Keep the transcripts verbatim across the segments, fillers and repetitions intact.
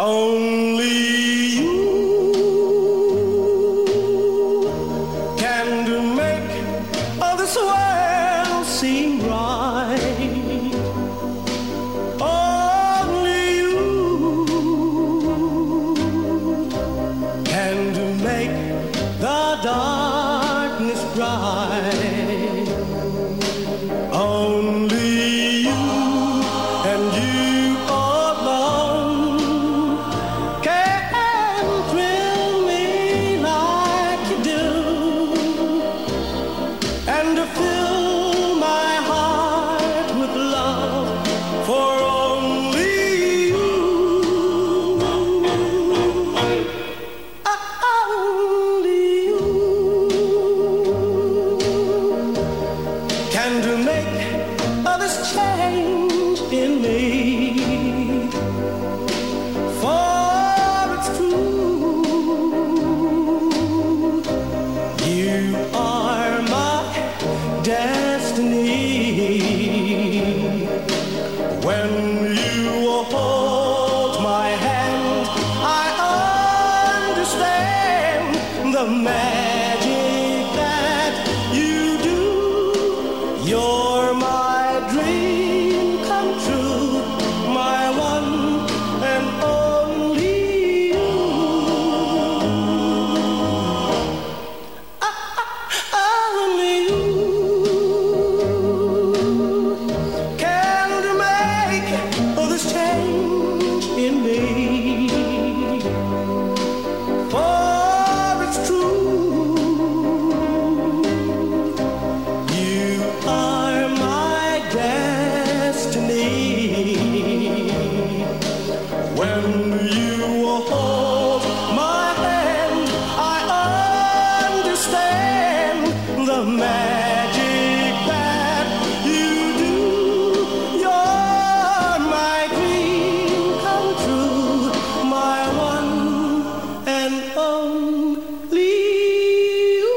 Only you can make all this world seem right. Only you can make the darkness bright. Only you and you alone can thrill me like you do, and to fill my heart with love for only you. Only you can to make all this change in me. For it's true, you are my destiny. When you hold my hand, I understand the magic that you do. You're my dream come true, my one and only you. Only you can make all this change in me. For it's true, you are my destiny. When you hold my hand, I understand the magic that you do. You're my dream come true, my one and only you.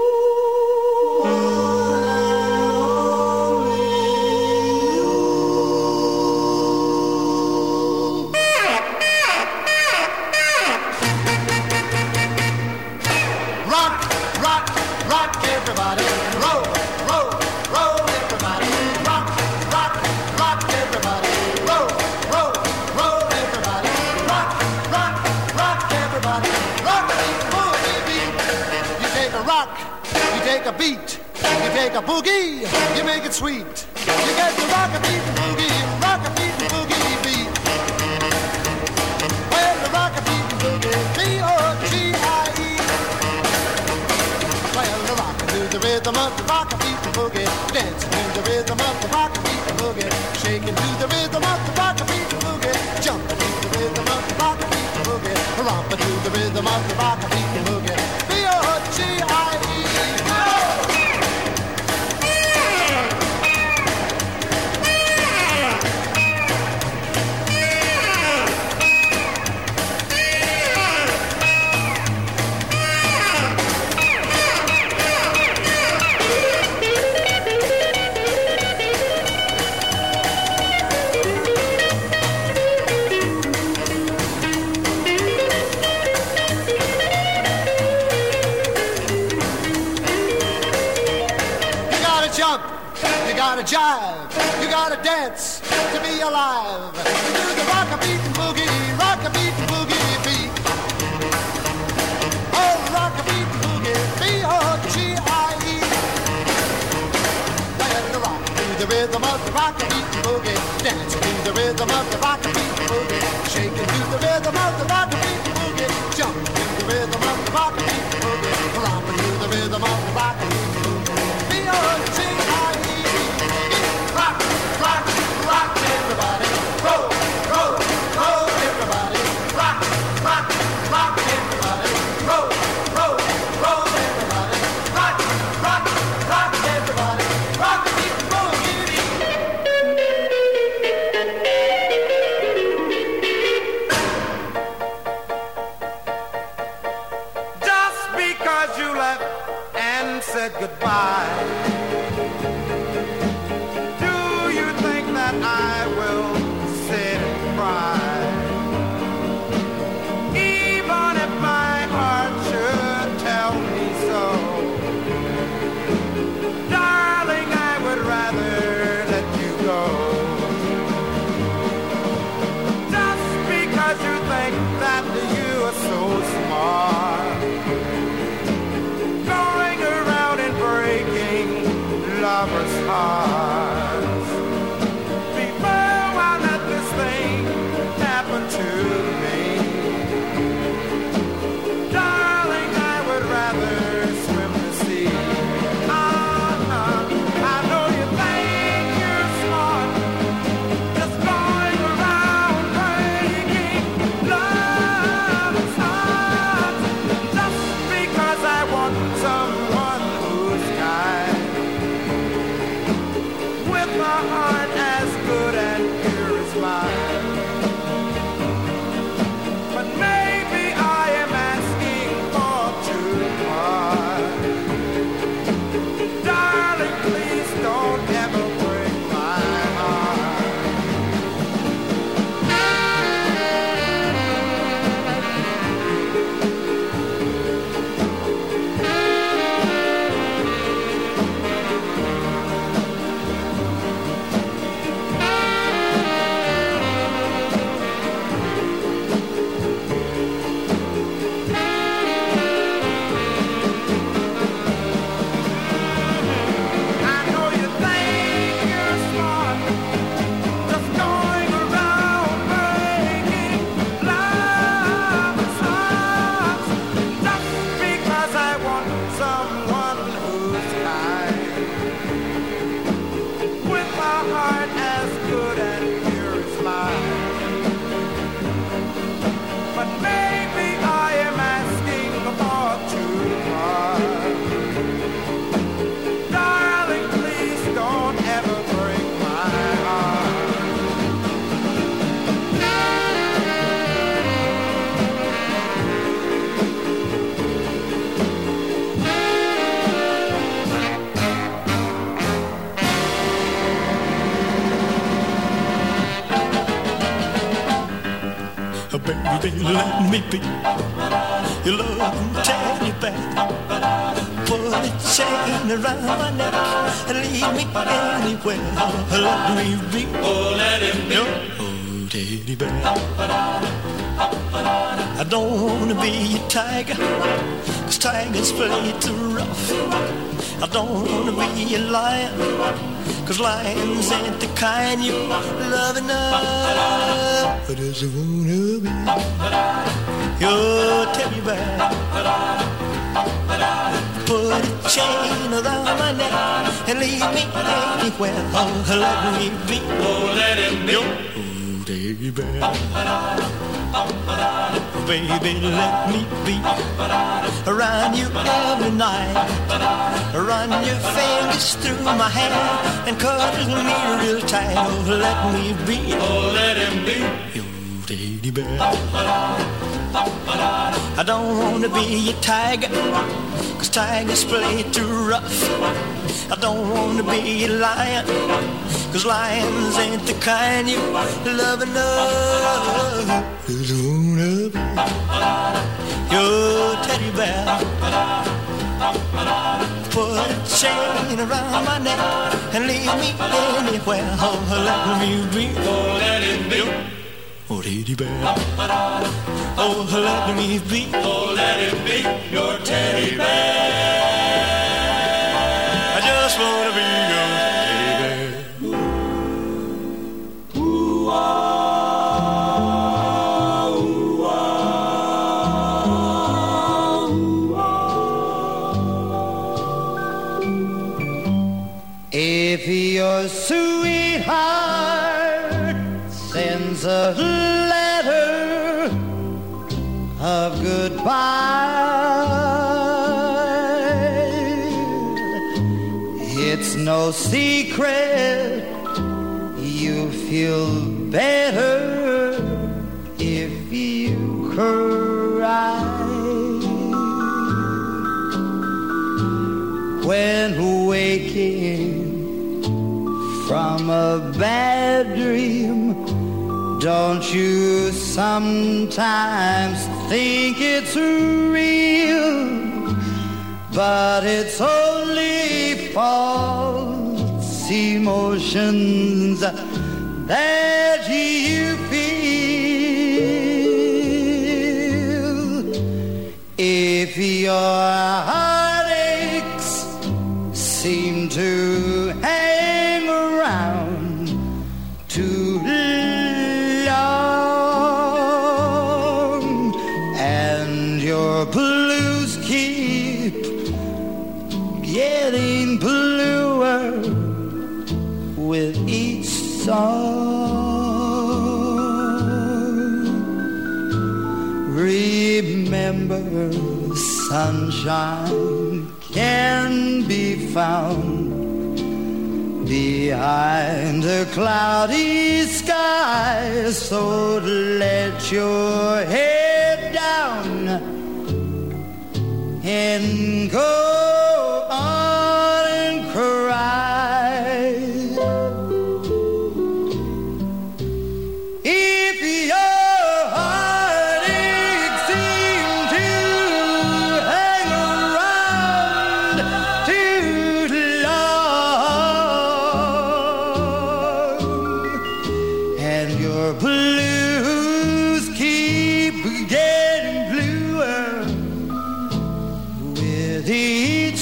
Rock, rock, rock everybody. Roll, roll, roll everybody. Rock, rock, rock everybody. Roll, roll, roll everybody. Rock, rock, rock everybody. Rock the boogie beat. You take a rock, you take a beat, you take a boogie, you make it sweet. You get the rock a beat boogie, rock a beat boogie beat. Well, the rock a beat boogie, B O G I E. Well, the rock to the rhythm of the rock a beat boogie, dancing to the rhythm of the rock a beat boogie, shaking to the rhythm of the rock a beat boogie, jumping to the rhythm of the rock a beat boogie, romping to the rhythm of the rock a beat boogie, B O G I E. You gotta jump, you gotta jive, you gotta dance to be alive. You do the rock a beat boogie, rock a beat boogie beat. Oh, rock a beat boogie, B O G I E. Well, the rock to the rhythm of the rock a beat boogie, dancing to the rhythm of the rock a beat boogie, shaking to the rhythm of the rock a beat boogie, jumping to the rhythm of the rock a beat boogie, romping to the rhythm of the rock a beat boogie. B O G I E. Rock, rock, rock everybody. Roll, roll, roll everybody. Rock, rock, rock everybody. Roll, roll, roll everybody. Rock, rock, rock everybody. Rock the beat, boogie Just because you Baby, let me be your love teddy bear. Put a chain around my neck and lead me anywhere. Let me be, oh, let him be your oh, teddy bear. I don't wanna be a tiger, 'cause tigers play too rough. I don't wanna be a lion, 'cause lions ain't the kind you love enough. I just wanna be your teddy bear. Put a chain around my neck and lead me anywhere. Oh, let me be, oh, let him be your oh, teddy bear. Baby, let me be around you every night. Run your fingers through my hair and cuddle me real tight. Oh, let me be, oh, let him be your teddy bear. I don't wanna be a tiger, 'cause tigers play too rough. I don't wanna be a lion, 'cause lions ain't the kind you love enough. Just wanna be your teddy bear. Put a chain around my neck and lead me anywhere. Oh, let me be, oh, let it be, oh, teddy bear. Oh, let me be, oh, let it be your teddy bear. I just wanna be your teddy bear. Ooh, ah, ooh, ah, ooh, ah. If your sweetheart sends a letter of goodbye, it's no secret you feel better if you cry. When waking from a bad dream, don't you sometimes think it's real? But it's only false emotions that you feel. If your heartaches seem to hang around too long, and your blues keep getting bluer with each song, remember sunshine can be found behind a cloudy sky. So let your head down and go on and cry. If your heartache seems to hang around too long, and your blues keep getting bluer with each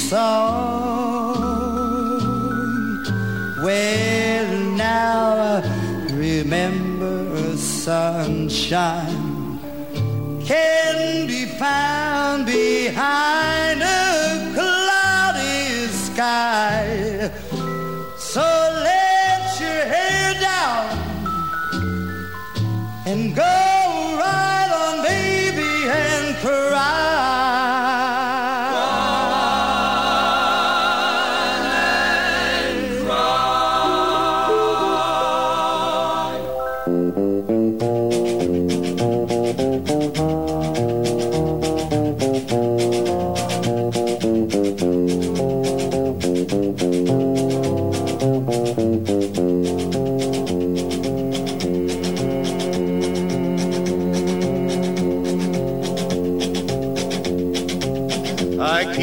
song, well now remember sunshine can be found behind a cloudy sky. So let your hair down and go right on, baby, and cry.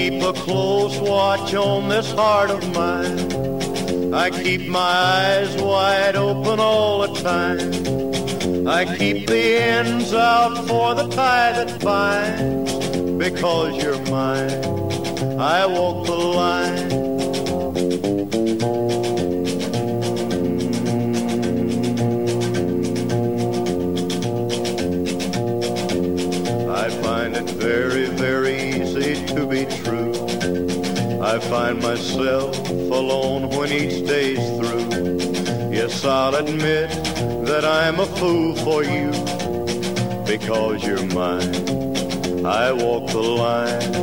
keep a close watch on this heart of mine. I keep my eyes wide open all the time. I keep the ends out for the tie that binds. Because you're mine, I walk the line. I find it very, very easy to be true. I find myself alone when each day's through. Yes, I'll admit that I'm a fool for you. Because you're mine, I walk the line.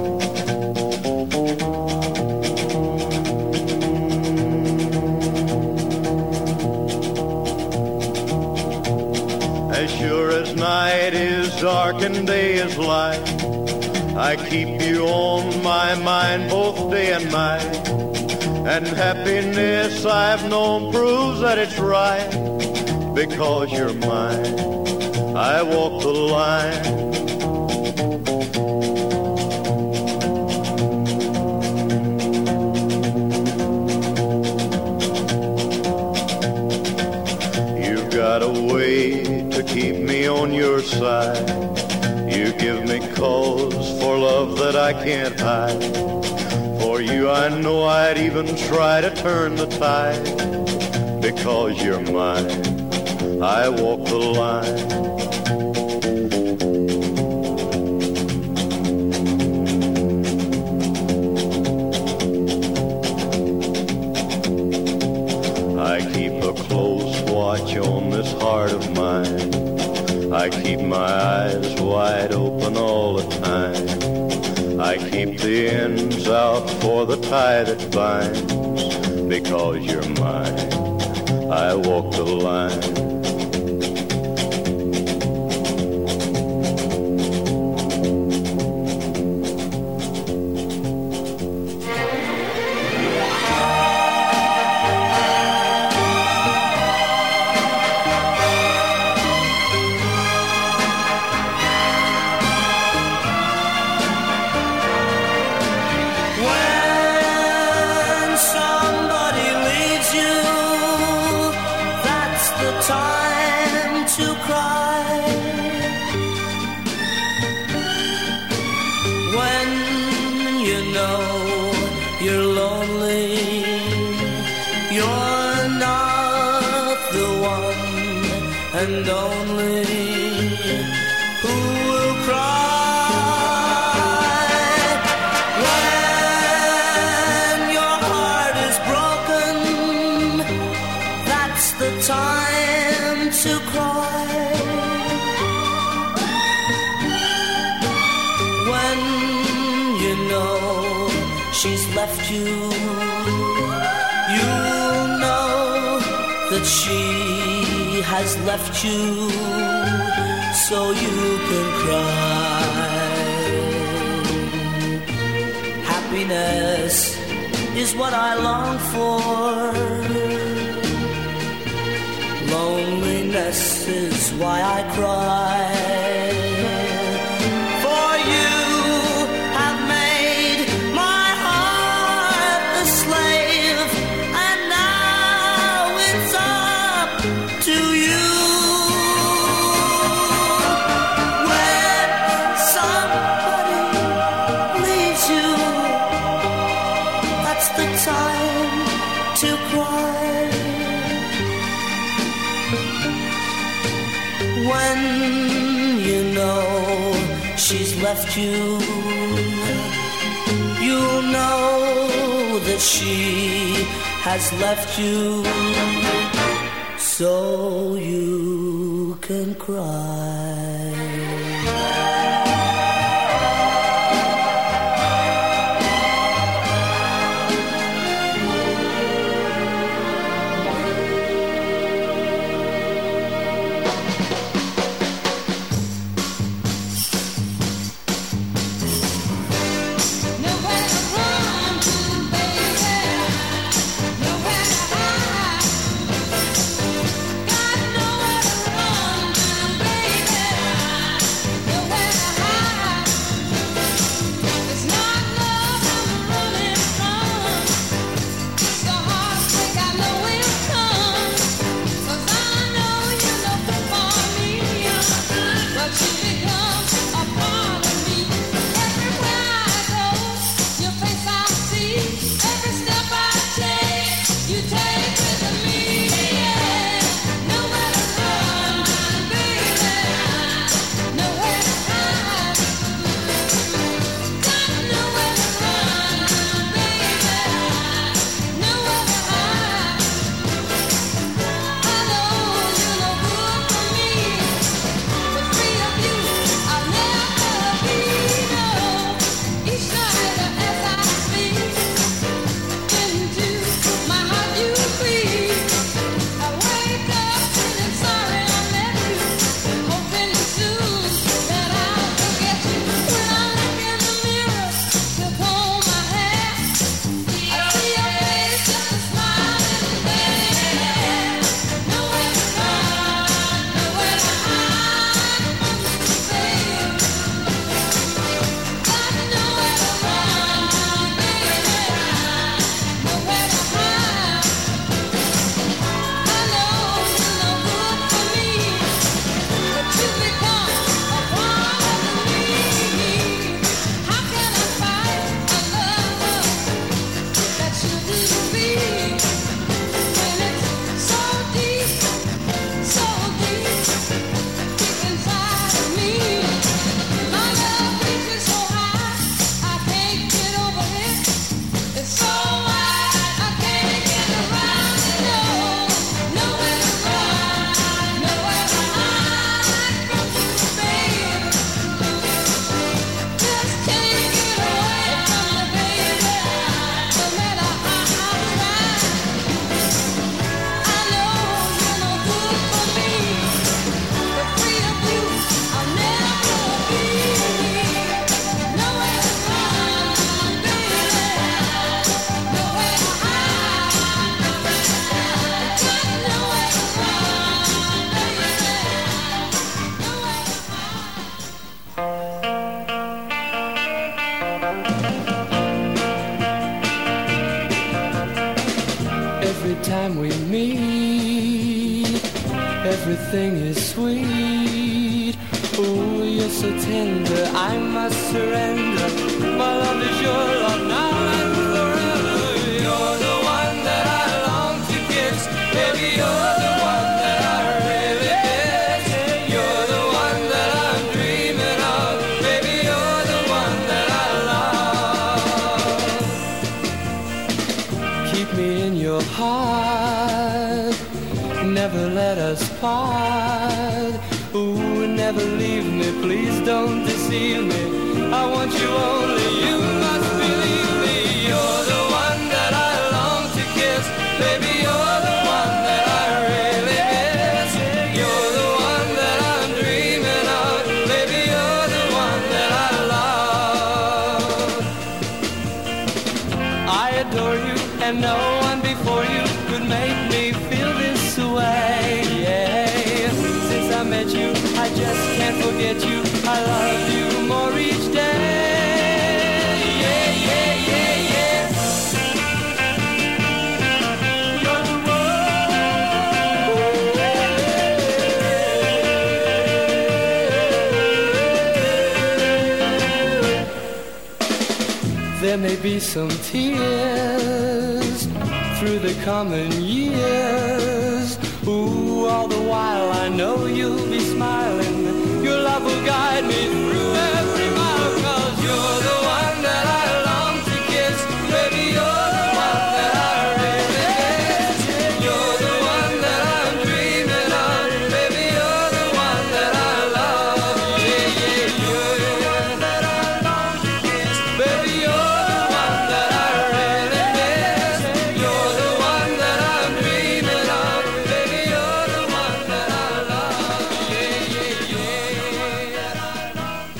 As sure as night is dark and day is light, I keep you on my mind both day and night. And happiness I've known proves that it's right. Because you're mine, I walk the line. You've got a way to keep me on your side. You give me cause for love that I can't hide. For you I know I'd even try to turn the tide. Because you're mine, I walk the line. I keep a close watch on this heart of mine. I keep my eyes wide open all the time. I keep the ends out for the tie that binds. Because you're mine, I walk the line. Left you, you know that she has left you, so you can cry. Happiness is what I long for. Loneliness is why I cry. For you have made my heart a slave, and now it's up to you. When somebody leaves you, that's the time to cry. When you know she's left you, you'll know that she has left you, so you can cry. Got nowhere to run to, baby. everything is sweet. Oh, you're so tender, I must surrender. My love is your love now and forever. You're the one that I long to kiss. Baby, you're the one that I really miss. You're the one that I'm dreaming of. Baby, you're the one that I love. Keep me in your heart, never let us part. Ooh, never leave me, please don't deceive me. I want you only, you must believe me. You're the one that I long to kiss. Baby, you're the one that I really miss. You're the one that I'm dreaming of. Baby, you're the one that I love. I adore you, and no one before you could make me feel this way. Yeah. Since I met you, I just can't forget you. I love you more each day. Yeah, yeah, yeah, yeah. You're the one. There may be some tears through the coming years. Ooh, all the while I know you'll be smiling. Your love will guide me through every mile. 'Cause you're the one that I long to kiss. Baby, you're the one that I really miss. You're the one that I'm dreaming of. Baby, you're the one that I love. Yeah, yeah, you're the one that I long to kiss. Baby, you're the one that I really miss. You're the one that I'm dreaming of. Baby, you're the one that I love. Yeah, yeah, yeah.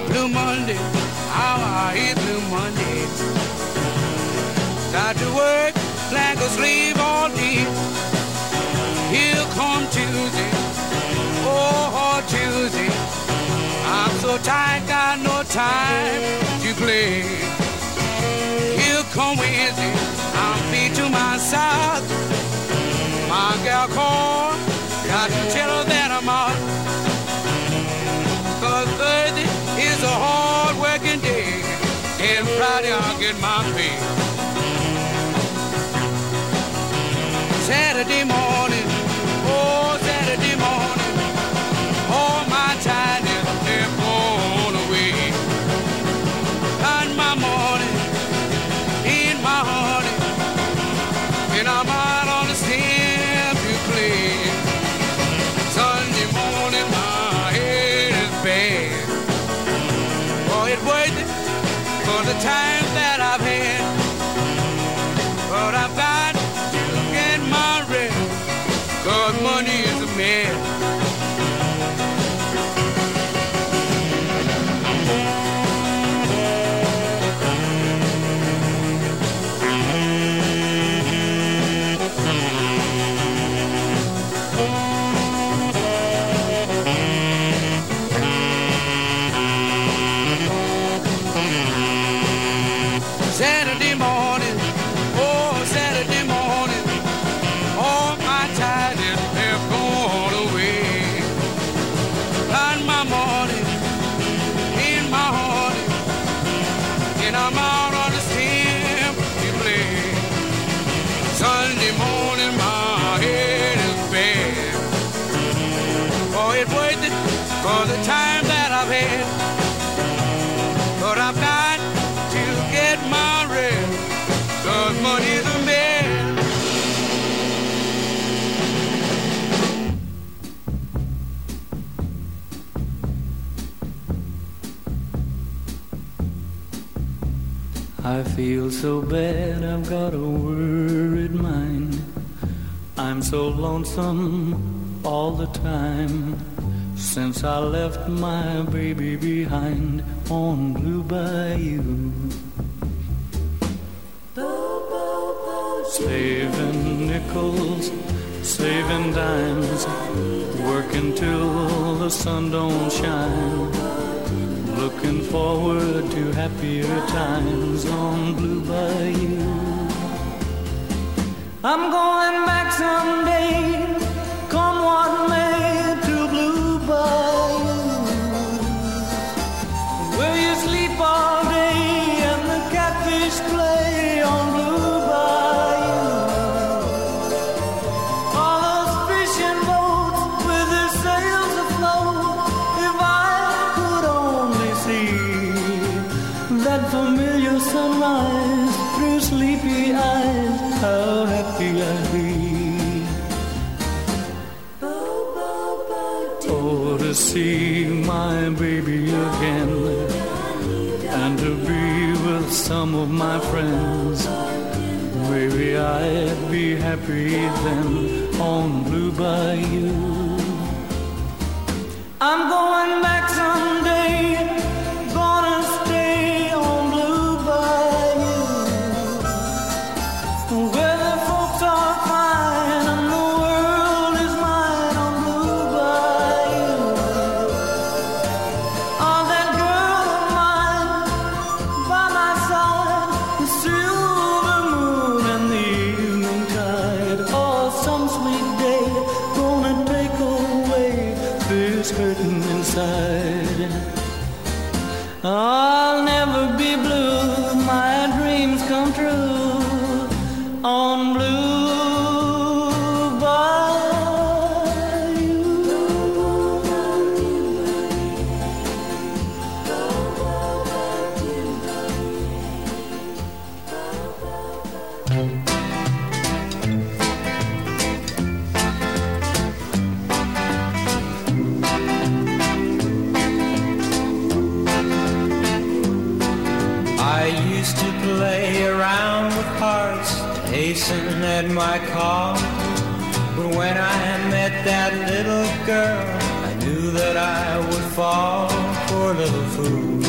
Blue Monday, how I hate Blue Monday. Got to work like a slave all day. Here come Tuesday, oh Tuesday. I'm so tired, got no time to play. Here come Wednesday, I'm beat to my side. My gal called, got to tell her that I'm out. Cause Thursday is a hard working day, and Friday I'll get my pay. Saturday morning, oh Saturday morning, all my tidings they're blown away. And my morning, in my honey, and I'm out on the stand to play. Sunday morning, my head is bad. Oh, it's worth it for the time that I've had, but I've got to get my rest, cause money is a man. Saturday morning, oh Saturday morning, all my tidings have gone away. And my morning, in my honey, and I'm out on the stem to play. Sunday morning, my head is bad. Oh, it's worth it for the time that I've had, but I've got to get my rest, cause money's a man. I feel so bad, I've got a worried mind. I'm so lonesome all the time, since I left my baby behind on Blue Bayou. Saving nickels, saving dimes, working till the sun don't shine, looking forward to happier times on Blue Bayou. I'm going back someday, come what may, to Blue Bayou, where you sleep all day and the catfish play on Blue Bayou. All those fishing boats with their sails afloat, if I could only see that familiar sunrise through sleepy eyes, how happy I'd be. Oh, to see my baby again, and to be with some of my friends, maybe I'd be happy then on Blue Bayou. I'm going back someday, gonna stay on Blue Bayou, where the folks are fine and the world is mine on Blue Bayou. Oh, that girl of mine by my side, the silver moon and the evening tide. Oh, some sweet day gonna take away this hurting inside. I'll never be blue, my dreams come true on Blue Bayou. I used to play around with hearts, hasten at my call. But when I met that little girl, I knew that I would fall for a little fool.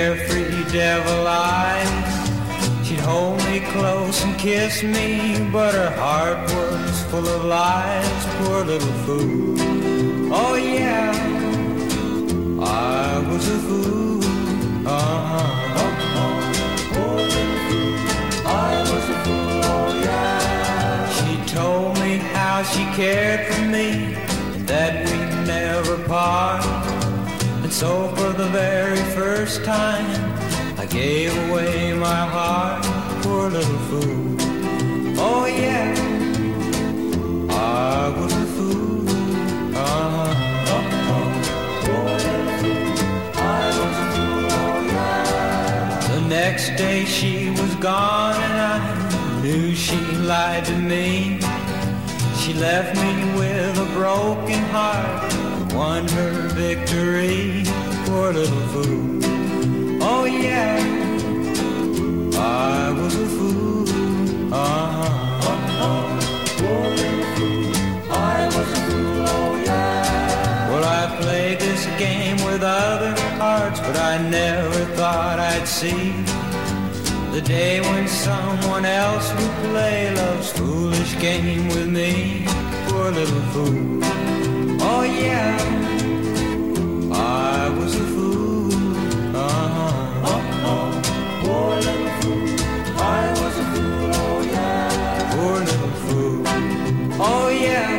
carefree devil eyes. She'd hold me close and kiss me, but her heart was full of lies. Poor little fool. Oh yeah, I was a fool. Uh-huh. Oh, poor little fool. I was a fool. Oh yeah. She told me how she cared for me, and that we'd never part. And so for the very first time, I gave away my heart. Poor little fool. Oh yeah, I was a fool. Uh-huh. Uh-huh. Poor little fool. I was a fool. Oh yeah. The next day she was gone, and I knew she lied to me. She left me with a broken heart, won her victory. Poor little fool. Oh yeah, I was a fool. Uh-huh. Uh-huh. Poor little fool. I was a fool. Oh yeah. Well, I played this game with other hearts, but I never thought I'd see the day when someone else would play love's foolish game with me. Poor little fool. Oh yeah, I was a fool. Uh-huh. Uh-huh. Poor little fool. I was a fool. Oh yeah. Poor little fool. Oh yeah,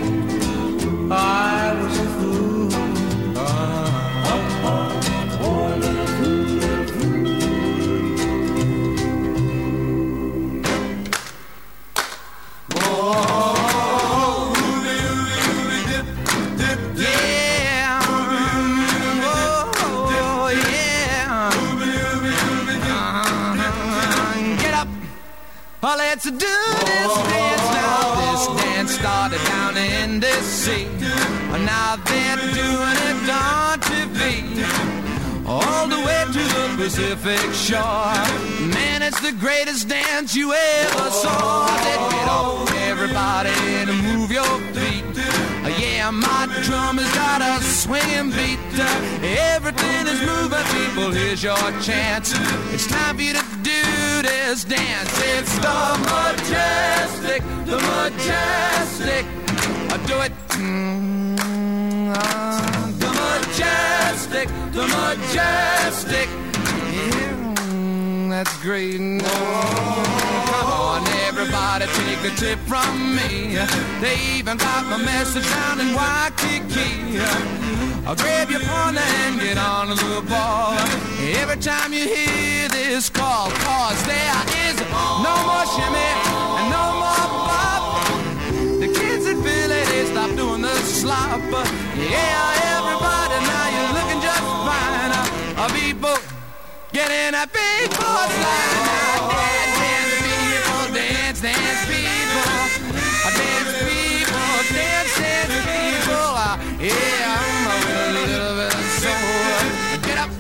I was a fool. Uh-huh. Uh-huh. Poor little fool. Well, let's do this dance now. This dance started down in the sea. Now they're doing it on T V, all the way to the Pacific shore. Man, it's the greatest dance you ever saw. Let's get off, everybody, to move your feet. Yeah, my drum has got a swinging beat. Everything is moving, people, here's your chance. It's time for you to do this dance. It's the majestic, the majestic. I do it. Mm, uh, the majestic, the majestic. Yeah, mm, that's great. Oh, come on, everybody, take a tip from me. They even got my message down in Waikiki. I'll grab your partner and get on the ball every time you hear this call. Cause there is no more shimmy and no more bop. The kids in Philly, they stop doing the slop. Yeah, everybody, now you're looking just fine. Uh, people, get in a big boss line. Now dance, dance, people, dance, dance, people. Uh, dance, people, dance, dance, people. Uh, yeah, I'm a little bit of soul. Get up.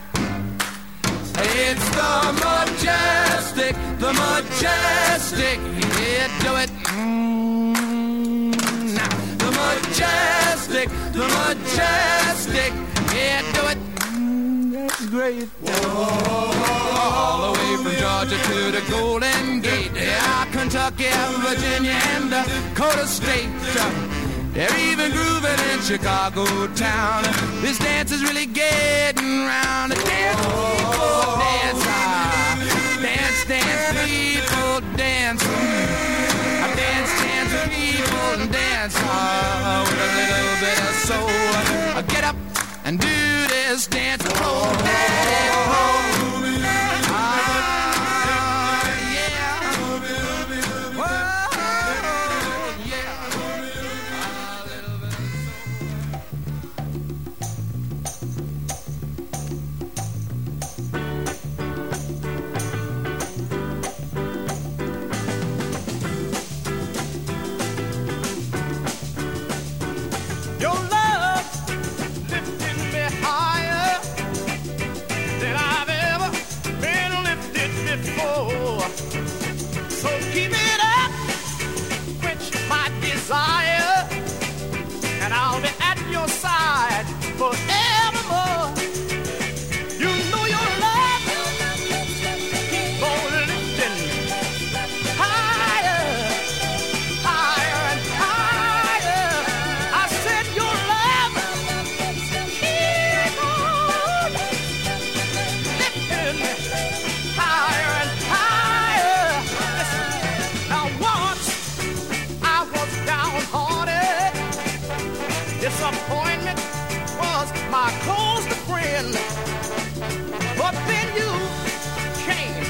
It's the majestic, the majestic. Yeah, do it. Mm, now, the majestic, the majestic. Yeah, do it. Mm, that's great. Whoa. All the way from Georgia to the Golden Gate. Yeah, Kentucky, Virginia, and Dakota State. They're even grooving in Chicago town. This dance is really getting round. Dance, people, dance, ah. Dance, dance, people, dance. Mm. Dance, dance, people, dance, ah. With a little bit of soul. Get up and do this dance. Roll, daddy, roll. Your love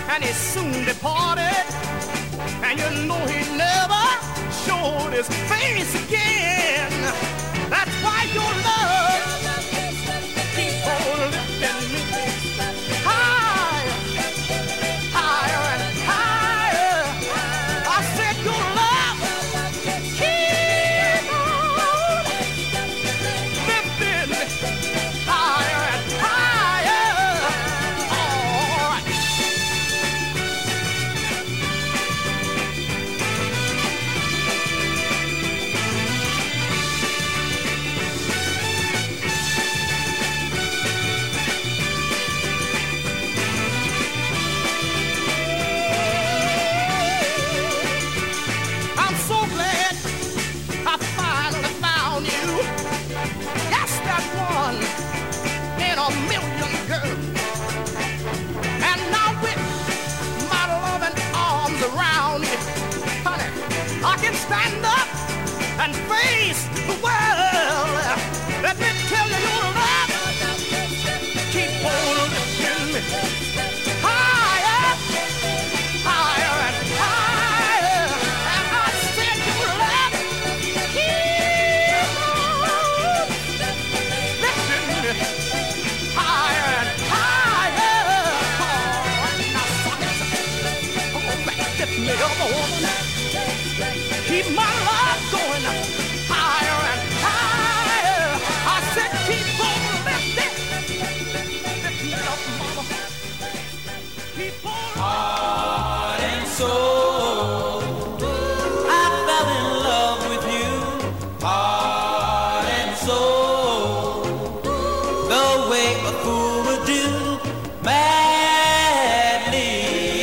and he soon departed, and you know he never showed his face again. That's why your love keep on lifting me higher, higher and higher. I said your love keep on lifting me higher and higher. All right. I'm so glad I finally found you. That's that one in a million, girl. And now with my loving arms around you, honey, I can stand up and face the world. Let me tell you, your love keep on lifting me higher, higher and higher. And I said your love keep on lifting me higher and higher. Oh, now, suckers, come on back, lift me up, woman. Keep my love going higher and higher. I said keep on lifting, lift me up, mama. Keep on. Heart and soul, I fell in love with you. Heart and soul, the way a fool would do, madly,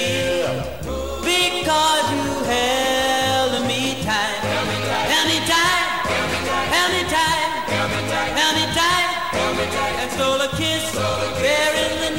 because you held me tight. Held me tight, held me tight, held me tight, and stole a kiss there in the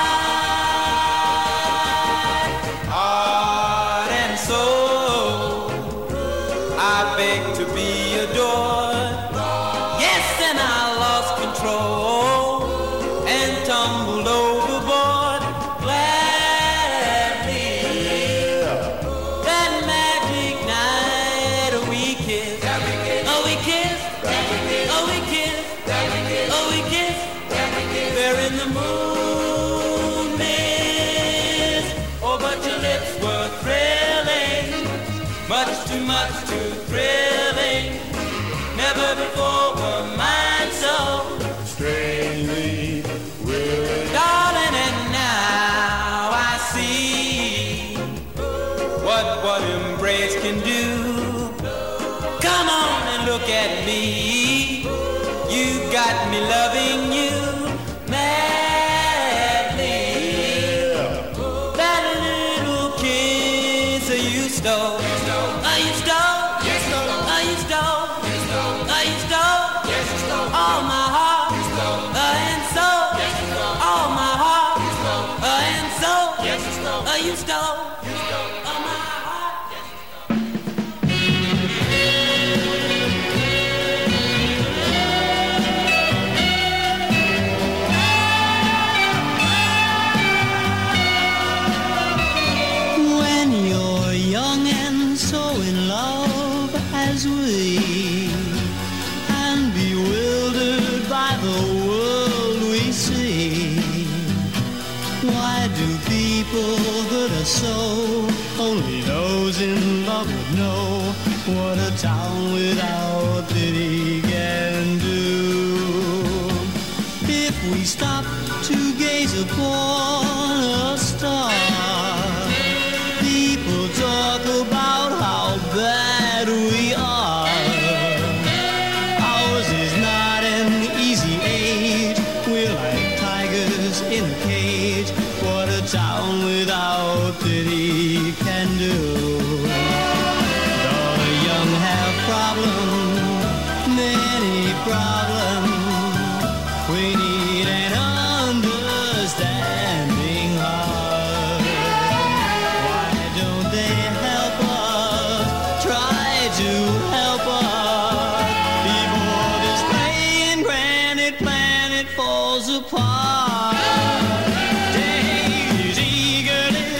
night. Heart and soul, I beg to be adored. Yes, and I lost control and tumbled overboard gladly. That magic night we kissed, oh we kissed, oh we kissed, oh we kissed, there in the moon mist. Oh, but your lips were thrilling, much too much too thrilling. Never before were mine so Strangely willing. darling, and now I see what what embrace can do. Come on and look at me. You got me loving you madly. That little kiss you stole, oh you stole, oh you stole, oh you stole, all my heart, uh, and soul, all my heart, uh, and soul, oh you stole, all my heart. When you're young and so in love as we, and bewildered by the world we see, why do people hurt us so? Only those in love would know what a town without pity can do. If we stop to gaze upon a star, people talk about how bad we are. Ours is not an easy age. We're like tigers in a cage. What a town without pity can do. Though the young have problems, many problems, we need an understanding heart. Why don't they help us? Try to help us before this praying granite planet falls apart. Days eagerly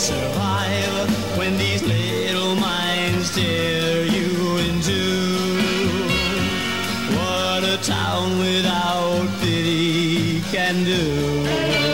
survive when these little minds tear you in two. What a town without pity can do.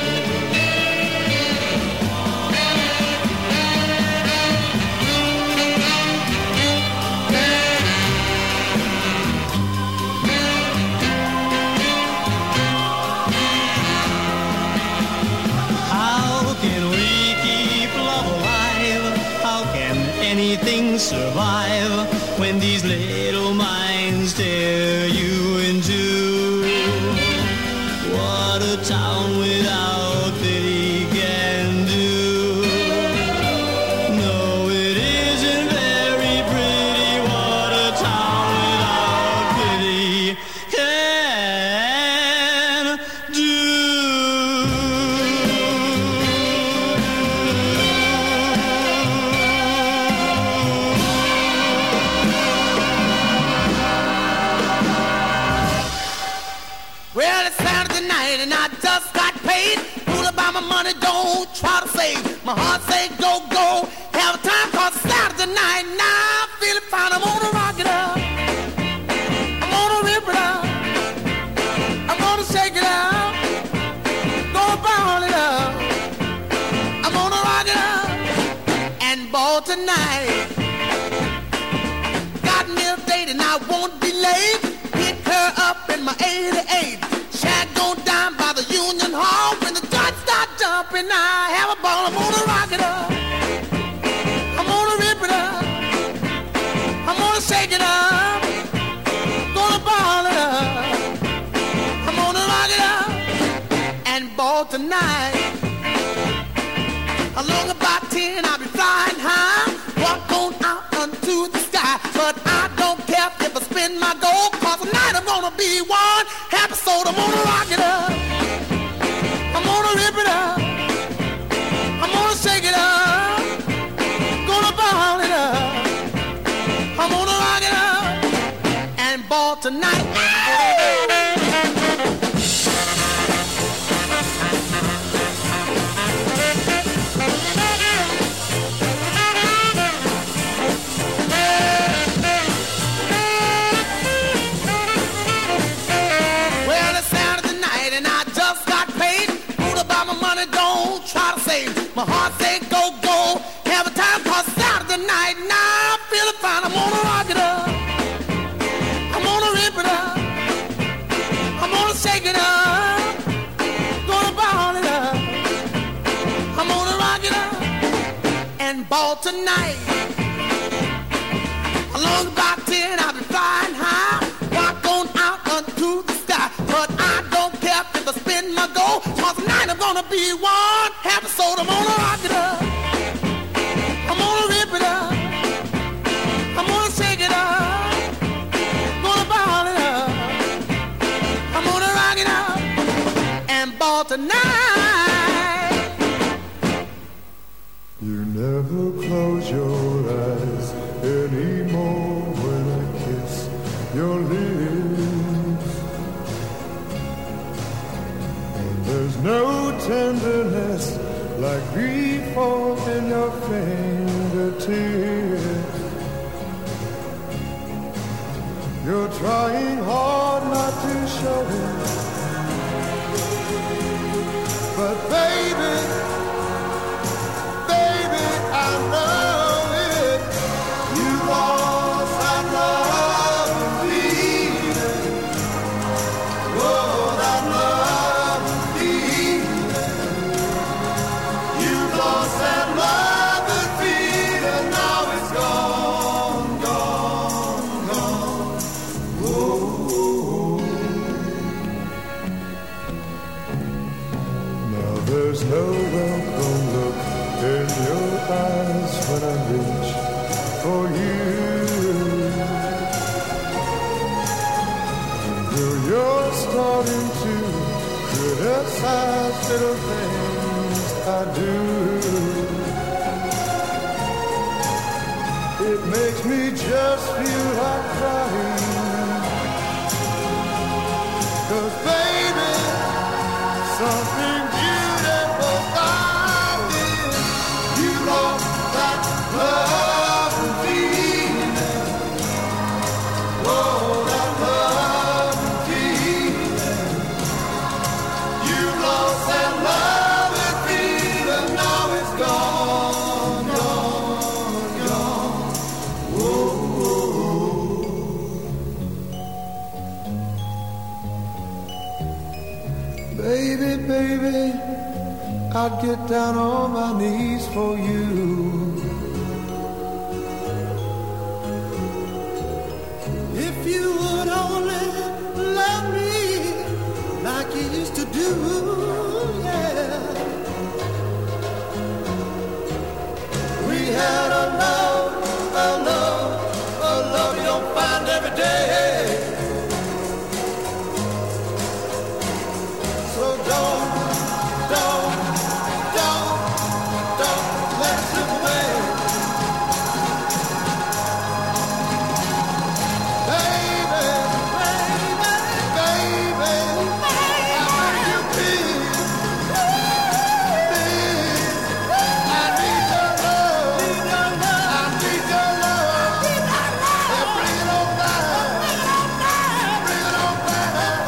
Anything survive when these little minds tear you in two? What a town without pity can do. No, it isn't very pretty. What a town without pity can do. And I just got paid. Fool about my money, don't try to save. My heart say go, go. Have a time cause it's Saturday night. Now I'm feeling fine. I'm gonna rock it up. I'm gonna rip it up. I'm gonna shake it up. Gonna ball it up. I'm gonna rock it up and ball tonight. Got me a date and I won't be late. Pick her up in my eighty-eight. Shag gon' down by the Union Hall. When the dots start jumping, I have a ball. I'm gonna rock it up. I'm gonna rip it up. I'm gonna shake it up. Gonna ball it up. I'm gonna rock it up and ball tonight. Along about ten, I'll be flying high. Walk on out unto the sky. But I don't care if I spin my gold. Cause tonight I'm gonna be one happy soul. I'm gonna rock it up. I'm gonna rip it up. I'm gonna shake it up. Gonna ball it up. I'm gonna rock it up and ball tonight. My heart say go, go. Have a time cause Saturday night. Now I'm feeling fine. I'm gonna rock it up. I'm gonna rip it up. I'm gonna shake it up. Gonna ball it up. I'm gonna rock it up and ball tonight. Along about ten, I'll be flying high. Walk on out unto the sky. But I don't care if I spin my gold. Cause tonight I'm gonna be one happy soul. I'm gonna rock it up. I'm gonna rip it up. I'm gonna shake it up. Gonna ball it up. I'm gonna rock it up and ball tonight. You never close your eyes anymore when I kiss your lips. And there's no tenderness like before in your fingertips. You're trying hard not to show it, but baby, baby, I know it. You lost that love and feeling. Oh, that love and feeling. You lost that love and feeling. Now it's gone, gone, gone. Oh. Now there's no welcome look in your eyes when I reach for you. And though you're starting to criticize little things I do, it makes me just feel like crying. 'Cause baby, something beautiful I did. You I'd get down on my knees for you. If you would only love me like you used to do, yeah. We had a love, a love, a love you don't find every day. So don't, don't, don't, don't let it slip away. Baby, baby, baby, I beg you please, please, I need your love, I need your love, yeah, bring it on back, bring it on back,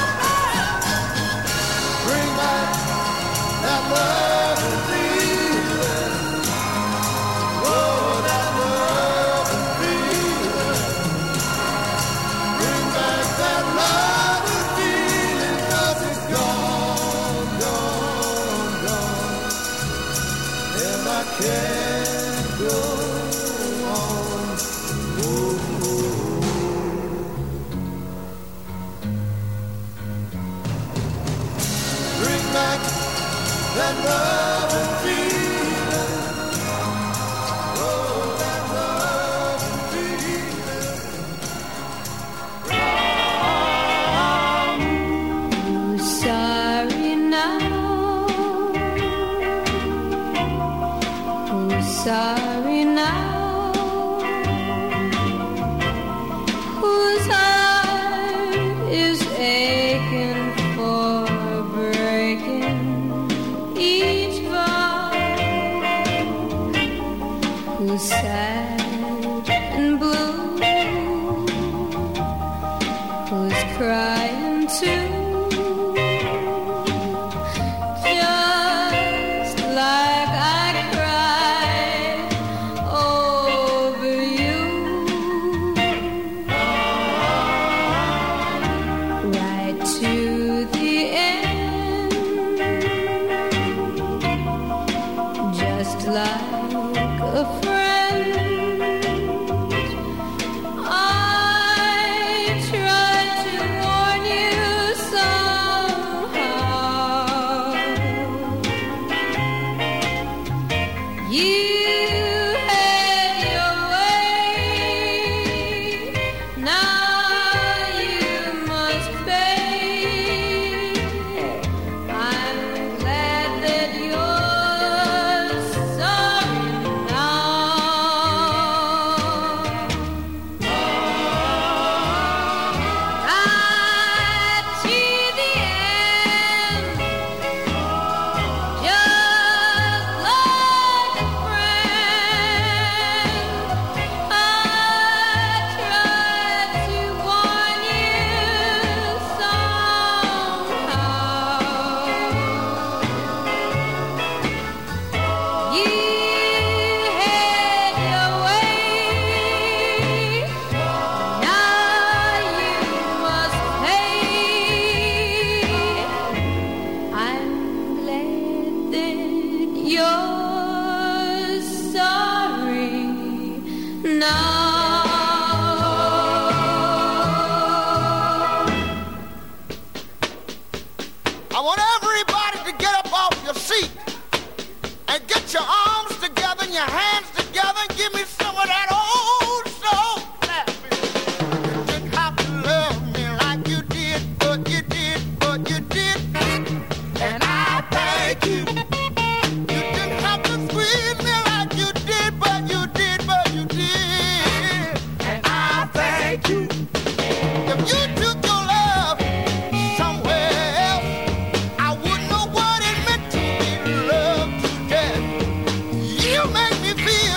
bring back that love and feeling, oh, that love and feeling, bring back that love and feeling, 'cause it's gone, gone, gone, and I can't go on. Oh, bring back that love and feeling, oh, that love and feeling. Who's sorry now? Who's sorry now? Whose heart is aching for breaking each vow? Who's sad and blue? Who's crying too? Just like I cried over you. Right to the end. Just like a friend. I tried to warn you somehow. You had your way. Now you must pay. I'm glad that you're sorry now. Right to the end, just like a friend. I tried to warn you somehow. You had your way. Now you must pay. I'm glad that you're sorry now. I want everybody to get up off your seat and get your arms together and your hands together and give me some of that old soul clapping. You didn't have to love me like you did, but you did, but you did. And I thank you. You didn't have to squeeze me like you did, but you did, but you did. And I thank you. If you took your love somewhere else, I wouldn't know what it meant to be loved to death. You make me feel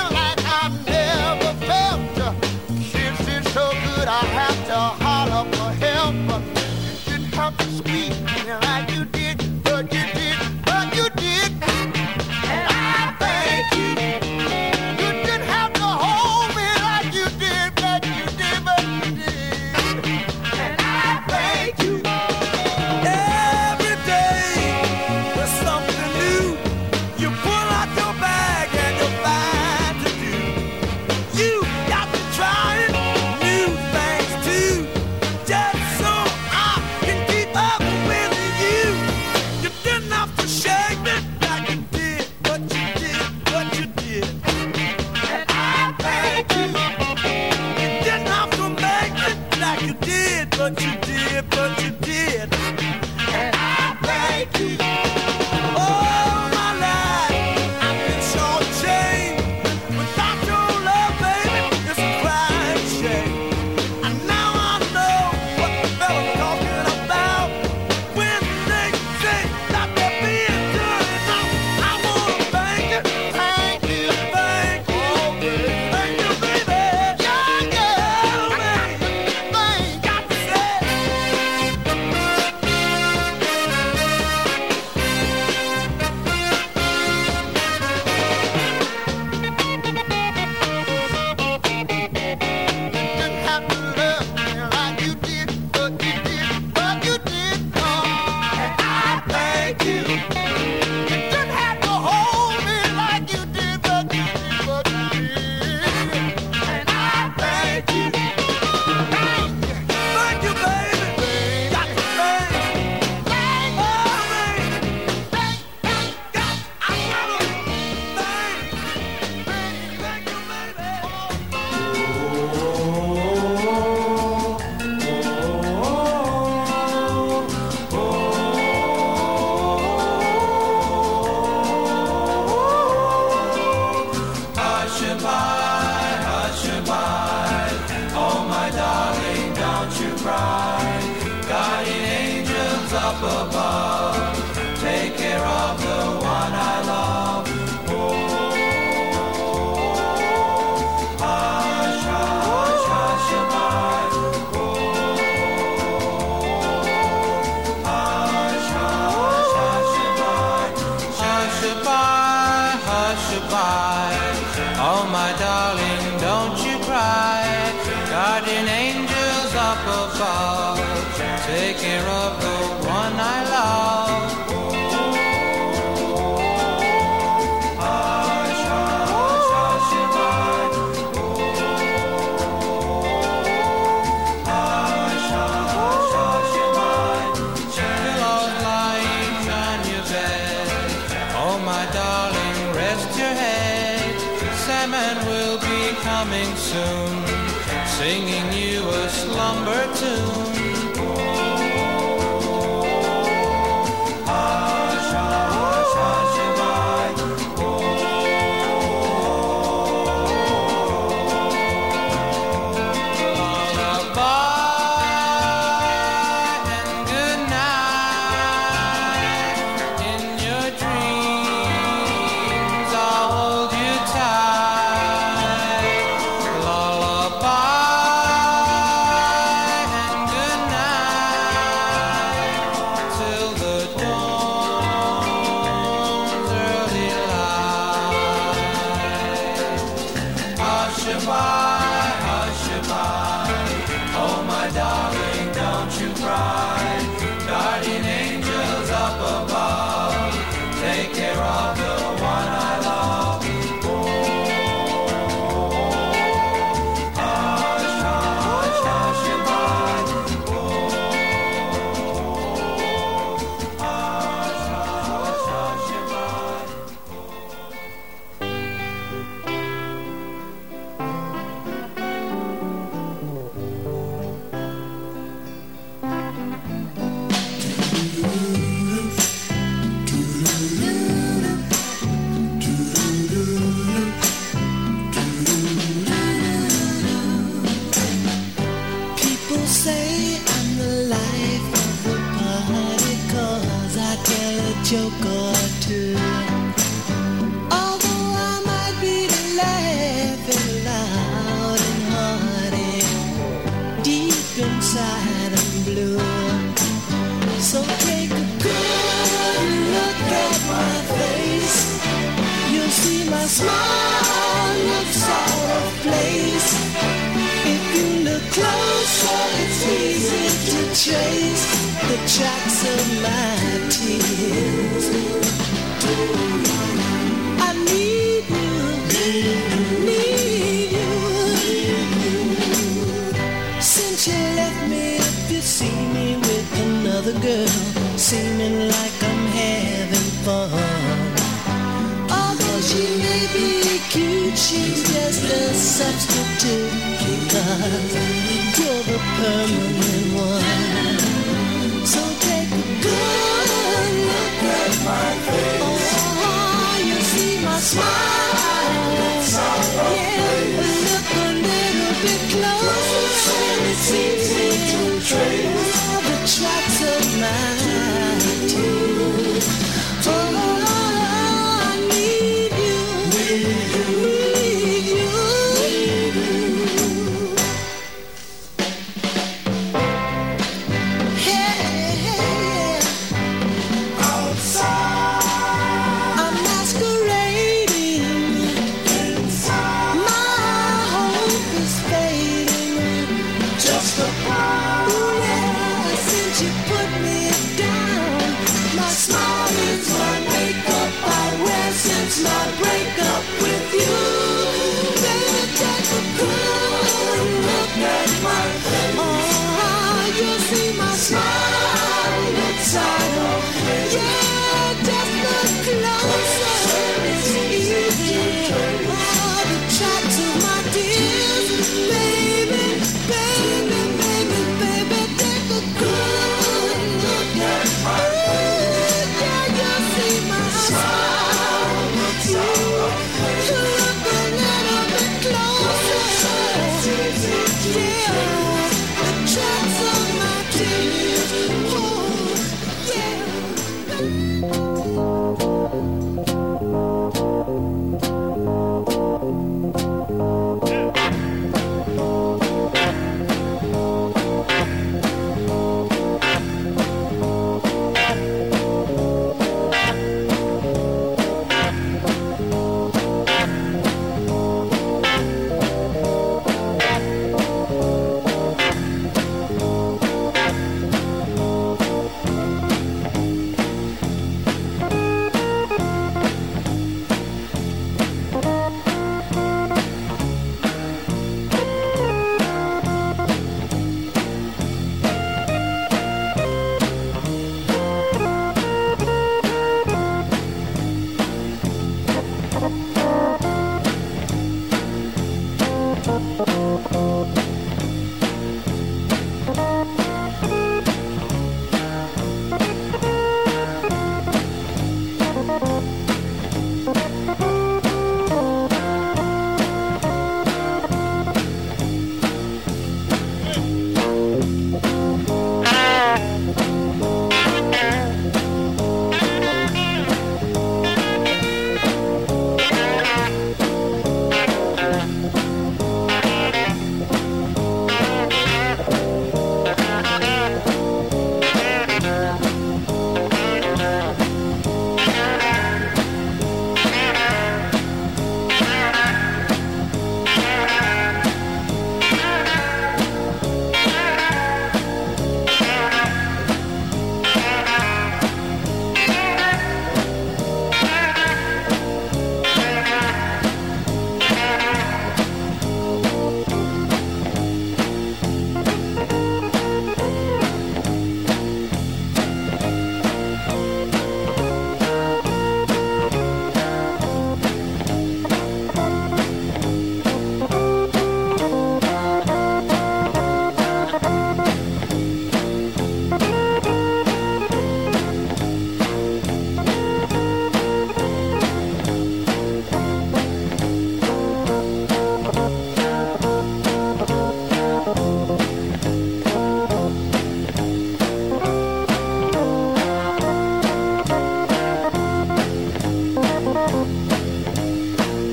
hush-a-bye. Oh, my darling, don't you cry. Guardian angels up above, take care of the one I love. Soon, singing you a slumber tune. Hush, hush, hush-a-bye. Lullaby and good night. In your dreams I'll hold you tight. Joke or two. Although I might be laughing loud and hearty, deep inside I'm blue. So take a good look at my face. You'll see my smile looks out of place. If you look closer, it's easy to trace the tracks of my tears. I need you, need you. Since you left me, if you see me with another girl, seeming like I'm having fun. Although she may be cute, she's just a substitute, because you're the permanent one. So take a good look at my face. Oh, you see my smile. Yeah, but look a little bit closer, and it's easy to trace all the tracks of my tears. Oh, I need you, need you, need you. I'm masquerading inside my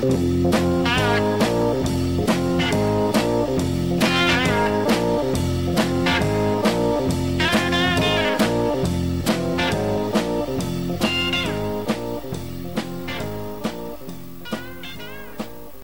Thank